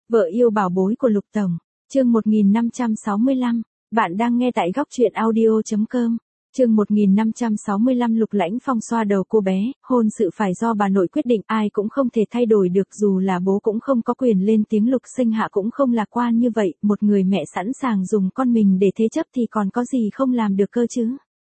Vợ yêu bảo bối của Lục Tổng, chương 1565, bạn đang nghe tại góc truyện audio.com. Chương 1565 Lục Lãnh Phong xoa đầu cô bé, hôn sự phải do bà nội quyết định, ai cũng không thể thay đổi được, dù là bố cũng không có quyền lên tiếng. Lục Sinh Hạ cũng không lạc quan như vậy, một người mẹ sẵn sàng dùng con mình để thế chấp thì còn có gì không làm được cơ chứ.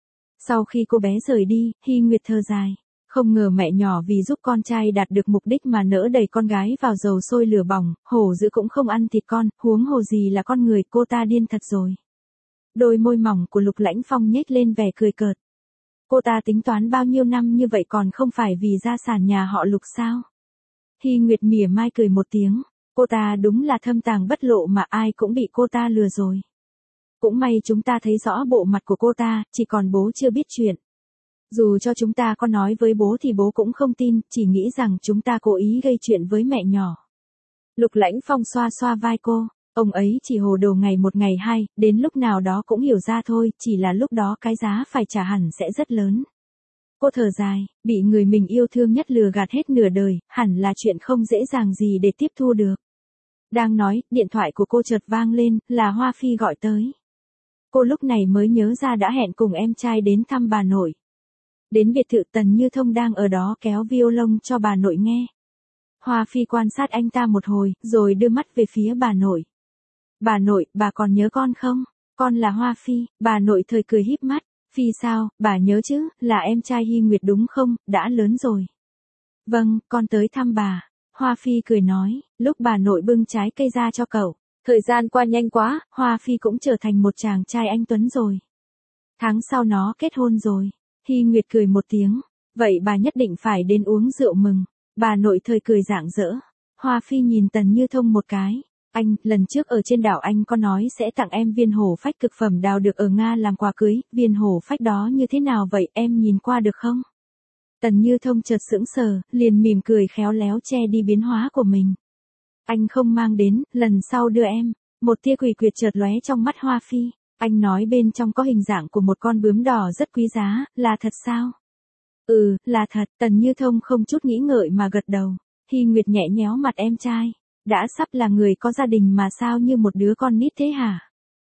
Sau khi cô bé rời đi, Hy Nguyệt thở dài. Không ngờ mẹ nhỏ vì giúp con trai đạt được mục đích mà nỡ đẩy con gái vào dầu sôi lửa bỏng, hổ dữ cũng không ăn thịt con, huống hồ gì là con người, cô ta điên thật rồi. Đôi môi mỏng của Lục Lãnh Phong nhếch lên vẻ cười cợt. Cô ta tính toán bao nhiêu năm như vậy còn không phải vì gia sản nhà họ Lục sao? Hy Nguyệt mỉa mai cười một tiếng, cô ta đúng là thâm tàng bất lộ mà ai cũng bị cô ta lừa rồi. Cũng may chúng ta thấy rõ bộ mặt của cô ta, chỉ còn bố chưa biết chuyện. Dù cho chúng ta có nói với bố thì bố cũng không tin, chỉ nghĩ rằng chúng ta cố ý gây chuyện với mẹ nhỏ. Lục Lãnh Phong xoa xoa vai cô, ông ấy chỉ hồ đồ ngày một ngày hai, đến lúc nào đó cũng hiểu ra thôi, chỉ là lúc đó cái giá phải trả hẳn sẽ rất lớn. Cô thở dài, bị người mình yêu thương nhất lừa gạt hết nửa đời, hẳn là chuyện không dễ dàng gì để tiếp thu được. Đang nói, điện thoại của cô chợt vang lên, là Hoa Phi gọi tới. Cô lúc này mới nhớ ra đã hẹn cùng em trai đến thăm bà nội. Đến biệt thự, Tần Như Thông đang ở đó kéo violon cho bà nội nghe. Hoa Phi quan sát anh ta một hồi, rồi đưa mắt về phía bà nội. Bà nội, bà còn nhớ con không? Con là Hoa Phi, bà nội thời cười híp mắt. Phi sao, bà nhớ chứ, là em trai Hy Nguyệt đúng không, đã lớn rồi. Vâng, con tới thăm bà. Hoa Phi cười nói, lúc bà nội bưng trái cây ra cho cậu. Thời gian qua nhanh quá, Hoa Phi cũng trở thành một chàng trai anh tuấn rồi. Tháng sau nó kết hôn rồi. Hy Nguyệt cười một tiếng, vậy bà nhất định phải đến uống rượu mừng. Bà nội thời cười rạng rỡ. Hoa Phi nhìn Tần Như Thông một cái. Anh, lần trước ở trên đảo anh có nói sẽ tặng em viên hổ phách cực phẩm đào được ở Nga làm quà cưới, viên hổ phách đó như thế nào vậy, em nhìn qua được không? Tần Như Thông chợt sững sờ, liền mỉm cười khéo léo che đi biến hóa của mình. Anh không mang đến, lần sau đưa em. Một tia quỷ quyệt chợt lóe trong mắt Hoa Phi. Anh nói bên trong có hình dạng của một con bướm đỏ rất quý giá, là thật sao? Ừ, là thật. Tần Như Thông không chút nghĩ ngợi mà gật đầu. Hy Nguyệt nhẹ nhéo mặt em trai. Đã sắp là người có gia đình mà sao như một đứa con nít thế hả?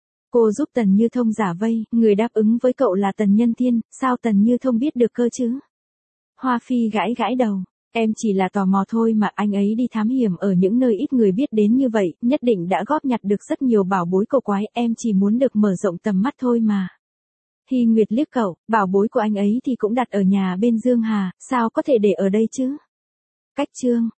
Cô giúp Tần Như Thông giả vây, người đáp ứng với cậu là Tần Nhân Thiên, sao Tần Như Thông biết được cơ chứ? Hoa Phi gãi gãi đầu. Em chỉ là tò mò thôi mà, anh ấy đi thám hiểm ở những nơi ít người biết đến như vậy, nhất định đã góp nhặt được rất nhiều bảo bối cổ quái, em chỉ muốn được mở rộng tầm mắt thôi mà. Hy Nguyệt liếc cậu, bảo bối của anh ấy thì cũng đặt ở nhà bên Dương Hà, sao có thể để ở đây chứ? Cách chương